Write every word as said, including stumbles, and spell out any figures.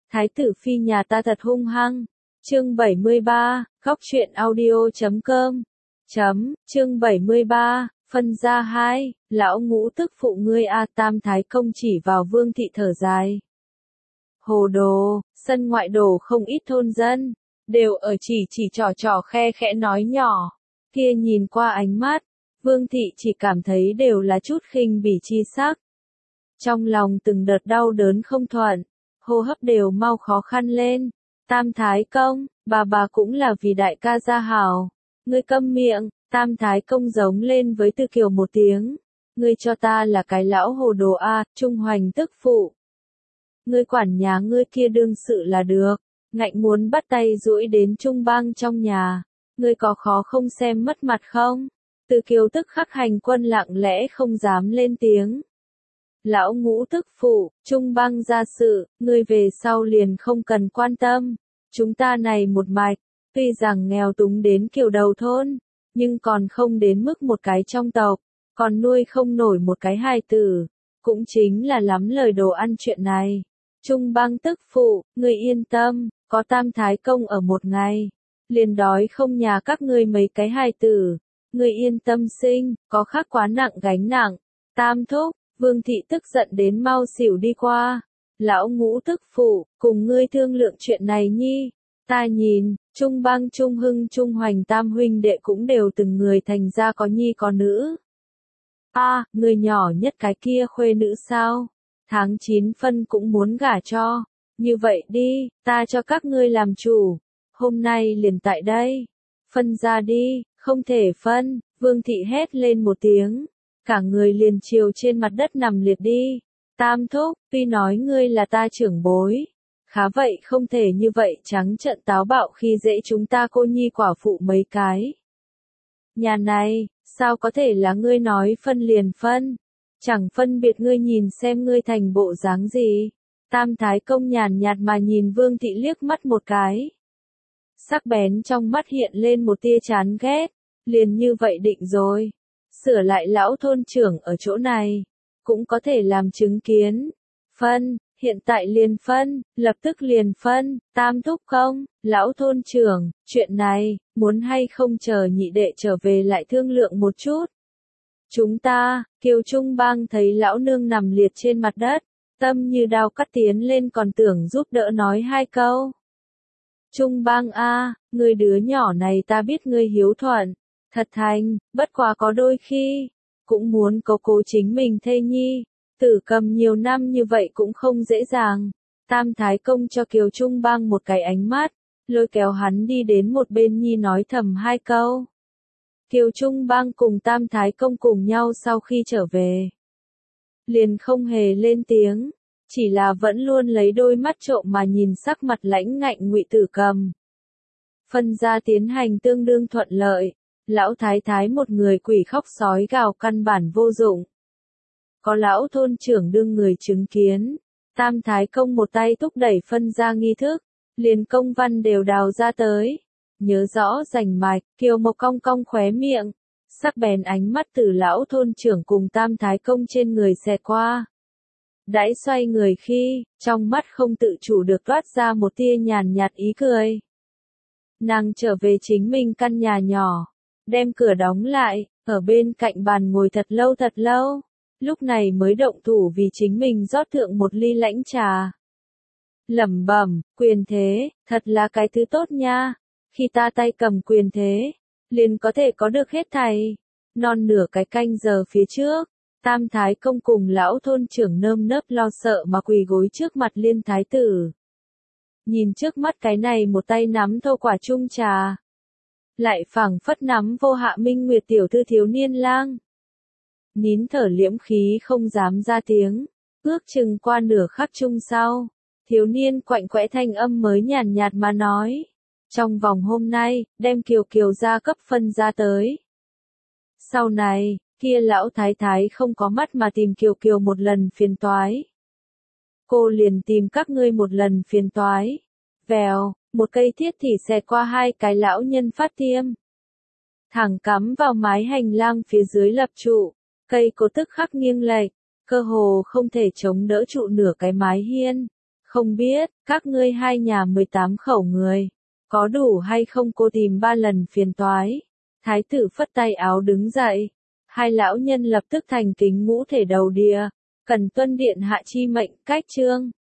Thái tử phi nhà ta thật hung hăng. Chương bảy mươi ba, góc truyện audio chấm com. Chấm, chương bảy mươi ba, phân ra hai, lão ngũ tức phụ ngươi a Tam Thái Công chỉ vào Vương thị thở dài. Hồ đồ, sân ngoại đổ không ít thôn dân, đều ở chỉ chỉ trò trò khe khẽ nói nhỏ. Kia nhìn qua ánh mắt, Vương thị chỉ cảm thấy đều là chút khinh bỉ chi sắc. Trong lòng từng đợt đau đớn không thuận, hô hấp đều mau khó khăn lên. Tam Thái Công, bà bà cũng là vì đại ca gia hảo. Ngươi câm miệng, Tam Thái Công giống lên với Tư Kiều một tiếng. Ngươi cho ta là cái lão hồ đồ a, Trung Hoành tức phụ. Ngươi quản nhà ngươi kia đương sự là được, ngạnh muốn bắt tay duỗi đến Trung Bang trong nhà. Ngươi có khó không xem mất mặt không? Tư Kiều tức khắc hành quân lặng lẽ không dám lên tiếng. Lão ngũ tức phụ, Trung Bang gia sự, ngươi về sau liền không cần quan tâm. Chúng ta này một mạch, tuy rằng nghèo túng đến kiểu đầu thôn, nhưng còn không đến mức một cái trong tộc, còn nuôi không nổi một cái hài tử, cũng chính là lắm lời đồ ăn chuyện này. Trung Bang tức phụ, ngươi yên tâm, có Tam Thái Công ở một ngày, liền đói không nhà các ngươi mấy cái hài tử, ngươi yên tâm sinh, có khác quá nặng gánh nặng. Tam thúc, Vương thị tức giận đến mau xỉu đi qua. Lão ngũ tức phụ, cùng ngươi thương lượng chuyện này nhi. Ta nhìn, Trung Bang Trung Hưng Trung Hoành tam huynh đệ cũng đều từng người thành ra có nhi có nữ. A, à, người nhỏ nhất cái kia khuê nữ sao? Tháng chín phân cũng muốn gả cho. Như vậy đi, ta cho các ngươi làm chủ. Hôm nay liền tại đây. Phân ra đi, không thể phân. Vương thị hét lên một tiếng. Cả người liền chiều trên mặt đất nằm liệt đi. Tam thúc, tuy nói ngươi là ta trưởng bối, khá vậy không thể như vậy trắng trợn táo bạo khi dễ chúng ta cô nhi quả phụ mấy cái. Nhà này, sao có thể là ngươi nói phân liền phân, chẳng phân biệt ngươi nhìn xem ngươi thành bộ dáng gì. Tam Thái Công nhàn nhạt mà nhìn Vương thị liếc mắt một cái. Sắc bén trong mắt hiện lên một tia chán ghét, liền như vậy định rồi. Sửa lại lão thôn trưởng ở chỗ này, cũng có thể làm chứng kiến. Phân, hiện tại liền phân, lập tức liền phân, Tam thúc không, lão thôn trưởng, chuyện này, muốn hay không chờ nhị đệ trở về lại thương lượng một chút. Chúng ta, Kiều Trung Bang thấy lão nương nằm liệt trên mặt đất, tâm như đao cắt tiến lên còn tưởng giúp đỡ nói hai câu. Trung Bang a, người đứa nhỏ này ta biết ngươi hiếu thuận, thật thành, bất quá có đôi khi, cũng muốn có cố chính mình thê nhi, tử cầm nhiều năm như vậy cũng không dễ dàng. Tam Thái Công cho Kiều Trung Bang một cái ánh mắt, lôi kéo hắn đi đến một bên nhi nói thầm hai câu. Kiều Trung Bang cùng Tam Thái Công cùng nhau sau khi trở về, liền không hề lên tiếng, chỉ là vẫn luôn lấy đôi mắt trộm mà nhìn sắc mặt lãnh ngạnh Ngụy Tử Cầm. Phân ra tiến hành tương đương thuận lợi. Lão thái thái một người quỷ khóc sói gào căn bản vô dụng. Có lão thôn trưởng đương người chứng kiến, Tam Thái Công một tay thúc đẩy phân ra nghi thức, liền công văn đều đào ra tới. Nhớ rõ rành mạch, Kiều Mộc cong cong khóe miệng, sắc bén ánh mắt từ lão thôn trưởng cùng Tam Thái Công trên người xẹt qua. Đãi xoay người khi, trong mắt không tự chủ được toát ra một tia nhàn nhạt ý cười. Nàng trở về chính mình căn nhà nhỏ, đem cửa đóng lại, ở bên cạnh bàn ngồi thật lâu thật lâu, lúc này mới động thủ vì chính mình rót thượng một ly lãnh trà. Lẩm bẩm, quyền thế, thật là cái thứ tốt nha, khi ta tay cầm quyền thế, liền có thể có được hết thảy. Non nửa cái canh giờ phía trước, Tam Thái Công cùng lão thôn trưởng nơm nớp lo sợ mà quỳ gối trước mặt Liên Thái Tử. Nhìn trước mắt cái này một tay nắm thâu quả chung trà, lại phảng phất nắm vô Hạ Minh Nguyệt tiểu thư thiếu niên lang. Nín thở liễm khí không dám ra tiếng, ước chừng qua nửa khắc chung sau, thiếu niên quạnh quẽ thanh âm mới nhàn nhạt mà nói. Trong vòng hôm nay, đem Kiều Kiều ra cấp phân ra tới. Sau này, kia lão thái thái không có mắt mà tìm Kiều Kiều một lần phiền toái. Cô liền tìm các ngươi một lần phiền toái. Vèo, một cây thiết thì xẹt qua hai cái lão nhân phát tiêm. Thẳng cắm vào mái hành lang phía dưới lập trụ, cây cố tức khắc nghiêng lệch, cơ hồ không thể chống đỡ trụ nửa cái mái hiên. Không biết, các ngươi hai nhà mười tám khẩu người, có đủ hay không cô tìm ba lần phiền toái. Thái tử phất tay áo đứng dậy. Hai lão nhân lập tức thành kính ngũ thể đầu đìa. Cần tuân điện hạ chi mệnh, cách trương.